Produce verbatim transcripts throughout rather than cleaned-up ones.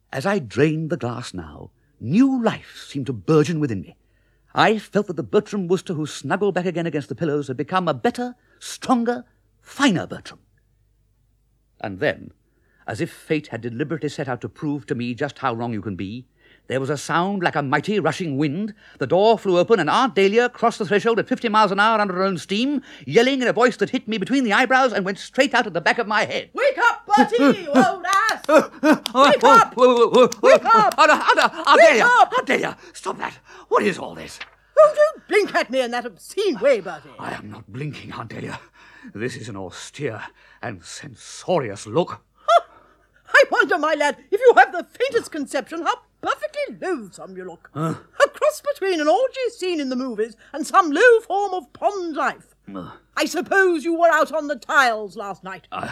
As I drained the glass now, new life seemed to burgeon within me. I felt that the Bertram Wooster who snuggled back again against the pillows had become a better, stronger, finer Bertram. And then, as if fate had deliberately set out to prove to me just how wrong you can be, there was a sound like a mighty rushing wind, the door flew open, and Aunt Dahlia crossed the threshold at fifty miles an hour under her own steam, yelling in a voice that hit me between the eyebrows and went straight out at the back of my head. Wake up, Bertie, you old ass! Wake up! Wake up! Aunt Dahlia! Aunt Dahlia! Stop that! What is all this? Oh, don't blink at me in that obscene way, Bertie. I am not blinking, Aunt Dahlia. This is an austere and censorious look. Huh. I wonder, my lad, if you have the faintest conception how perfectly loathsome you look. Huh? A cross between an orgy scene in the movies and some low form of pond life. Uh, I suppose you were out on the tiles last night. I,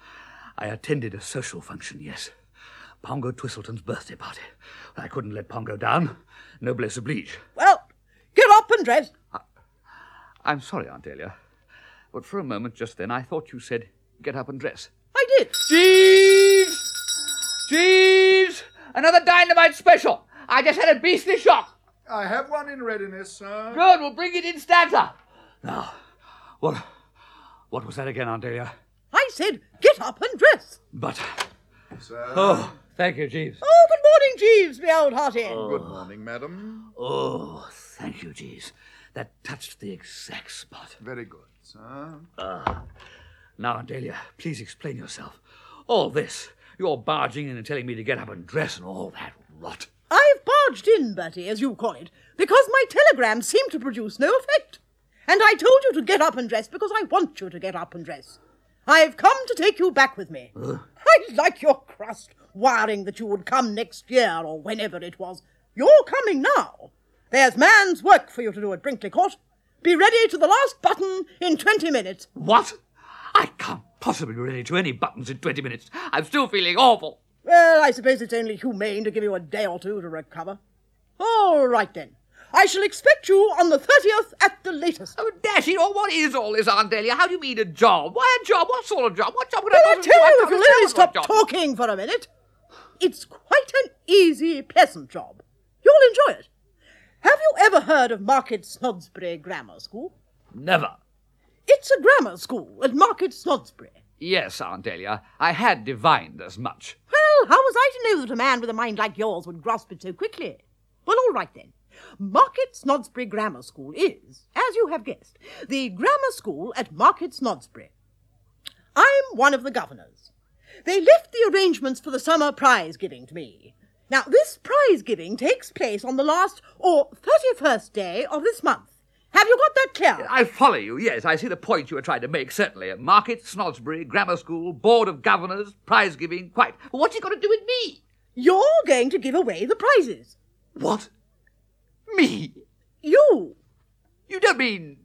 I attended a social function, yes. Pongo Twistleton's birthday party. I couldn't let Pongo down. Noblesse oblige. Well, get up and dress. I, I'm sorry, Aunt Dahlia, but for a moment just then I thought you said, get up and dress. I did. Jeeves! Jeeves! Another dynamite special! I just had a beastly shock! I have one in readiness, sir. Good, we'll bring it instanter. Now, what, what was that again, Aunt Dahlia? I said, get up and dress. But... Sir. Oh, thank you, Jeeves. Oh, good morning, Jeeves, me old hearty. Oh. Good morning, madam. Oh, thank you, Jeeves. That touched the exact spot. Very good, sir. Uh, now, Aunt Dahlia, please explain yourself. All this, you're barging in and telling me to get up and dress and all that rot. I've barged in, Bertie, as you call it, because my telegrams seem to produce no effect. And I told you to get up and dress because I want you to get up and dress. I've come to take you back with me. Uh? I like your crust, wiring that you would come next year or whenever it was. You're coming now. There's man's work for you to do at Brinkley Court. Be ready to the last button in twenty minutes. What? I can't possibly be ready to any buttons in twenty minutes. I'm still feeling awful. Well, I suppose it's only humane to give you a day or two to recover. All right, then. I shall expect you on the thirtieth at the latest. Oh, dash it all, what is all this, Aunt Dahlia? How do you mean a job? Why a job? What sort of job? What job would I Well, I possibly tell do? you, I if you'll can't only understand stop what job. talking for a minute. It's quite an easy, pleasant job. You'll enjoy it. Have you ever heard of Market Snodsbury Grammar School? Never. It's a grammar school at Market Snodsbury. Yes, Aunt Dahlia, I had divined as much. Well, how was I to know that a man with a mind like yours would grasp it so quickly? Well, all right then. Market Snodsbury Grammar School is, as you have guessed, the grammar school at Market Snodsbury. I'm one of the governors. They left the arrangements for the summer prize giving to me. Now, this prize giving takes place on the last or thirty-first day of this month. Have you got that clear? I follow you, yes. I see the point you were trying to make, certainly. Market, Snodsbury, Grammar School, Board of Governors, prize giving, quite. But what's it got to do with me? You're going to give away the prizes. What? Me? You. You don't mean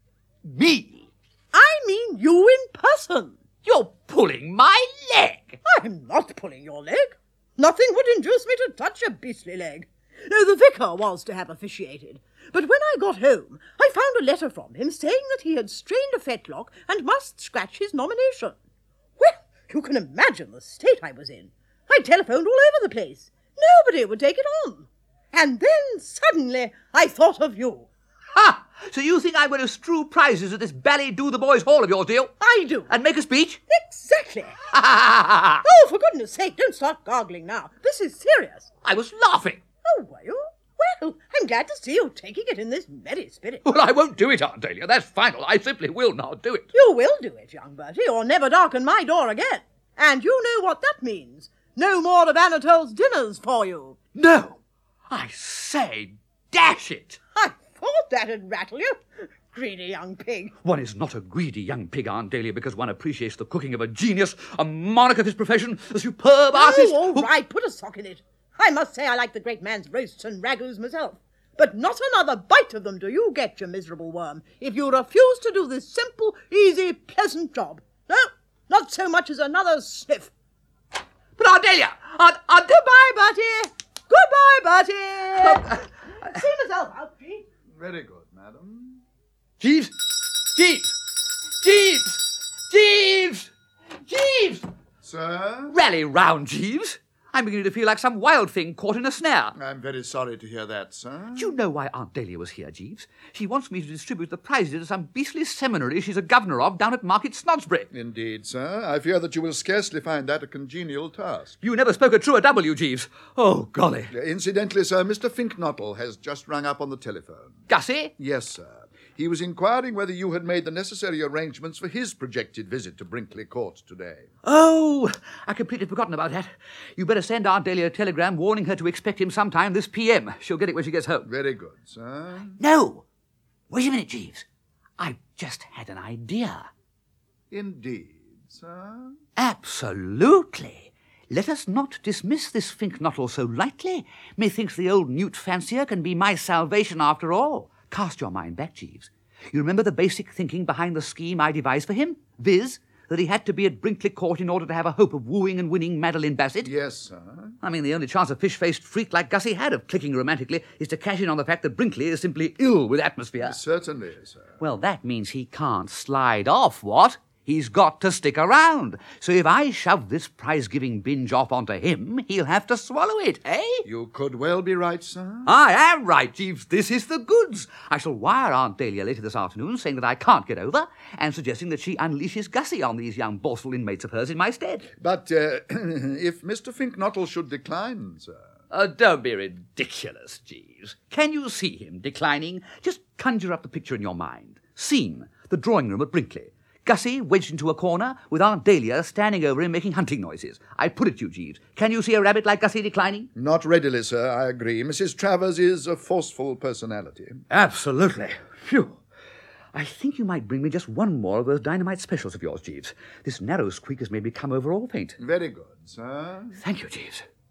me? I mean you in person. You're pulling my leg. I'm not pulling your leg. Nothing would induce me to touch a beastly leg. No, the vicar was to have officiated. But when I got home, I found a letter from him saying that he had strained a fetlock and must scratch his nomination. Well, you can imagine the state I was in. I telephoned all over the place. Nobody would take it on. And then suddenly I thought of you. Ha! So you think I'm going to strew prizes at this bally do-the-boys hall of yours, do you? I do. And make a speech? Exactly. Ha ha ha ha! Oh, for goodness sake, don't start gargling now. This is serious. I was laughing. Oh, were you? Well, I'm glad to see you taking it in this merry spirit. Well, I won't do it, Aunt Dahlia. That's final. I simply will not do it. You will do it, young Bertie, or never darken my door again. And you know what that means. No more of Anatole's dinners for you. No. I say, dash it. I thought that'd rattle you. Greedy young pig. One is not a greedy young pig, Aunt Dahlia, because one appreciates the cooking of a genius, a monarch of his profession, a superb artist. Oh, all who... right, put a sock in it. I must say I like the great man's roasts and ragouts myself. But not another bite of them do you get, you miserable worm, if you refuse to do this simple, easy, pleasant job. No, not so much as another sniff. But Aunt Dahlia, Aunt... Aunt... Goodbye, Bertie. Goodbye, Bertie. Uh, See myself out, Jeeves. Very good, madam. Jeeves! Jeeves! Jeeves! Jeeves! Jeeves! Sir? Rally round, Jeeves. I'm beginning to feel like some wild thing caught in a snare. I'm very sorry to hear that, sir. Do you know why Aunt Dahlia was here, Jeeves? She wants me to distribute the prizes to some beastly seminary she's a governor of down at Market Snodsbury. Indeed, sir. I fear that you will scarcely find that a congenial task. You never spoke a truer W, Jeeves. Oh, golly. Uh, Incidentally, sir, Mister Finknottle has just rung up on the telephone. Gussie? Yes, sir. He was inquiring whether you had made the necessary arrangements for his projected visit to Brinkley Court today. Oh, I'd completely forgotten about that. You better send Aunt Dahlia a telegram warning her to expect him sometime this P M. She'll get it when she gets home. Very good, sir. No! Wait a minute, Jeeves. I've just had an idea. Indeed, sir. Absolutely. Let us not dismiss this Finknottle so lightly. Methinks the old newt fancier can be my salvation after all. Cast your mind back, Jeeves. You remember the basic thinking behind the scheme I devised for him? Viz., that he had to be at Brinkley Court in order to have a hope of wooing and winning Madeline Bassett? Yes, sir. I mean, the only chance a fish-faced freak like Gussie had of clicking romantically is to cash in on the fact that Brinkley is simply ill with atmosphere. Certainly, sir. Well, that means he can't slide off, what? He's got to stick around. So if I shove this prize-giving binge off onto him, he'll have to swallow it, eh? You could well be right, sir. I am right, Jeeves. This is the goods. I shall wire Aunt Dahlia later this afternoon saying that I can't get over and suggesting that she unleashes Gussie on these young boastful inmates of hers in my stead. But uh, if Mister Finknottle should decline, sir... Uh, don't be ridiculous, Jeeves. Can you see him declining? Just conjure up the picture in your mind. Scene, the drawing room at Brinkley. Gussie wedged into a corner with Aunt Dahlia standing over him making hunting noises. I put it to you, Jeeves. Can you see a rabbit like Gussie declining? Not readily, sir, I agree. Missus Travers is a forceful personality. Absolutely. Phew. I think you might bring me just one more of those dynamite specials of yours, Jeeves. This narrow squeak has made me come over all paint. Very good, sir. Thank you, Jeeves.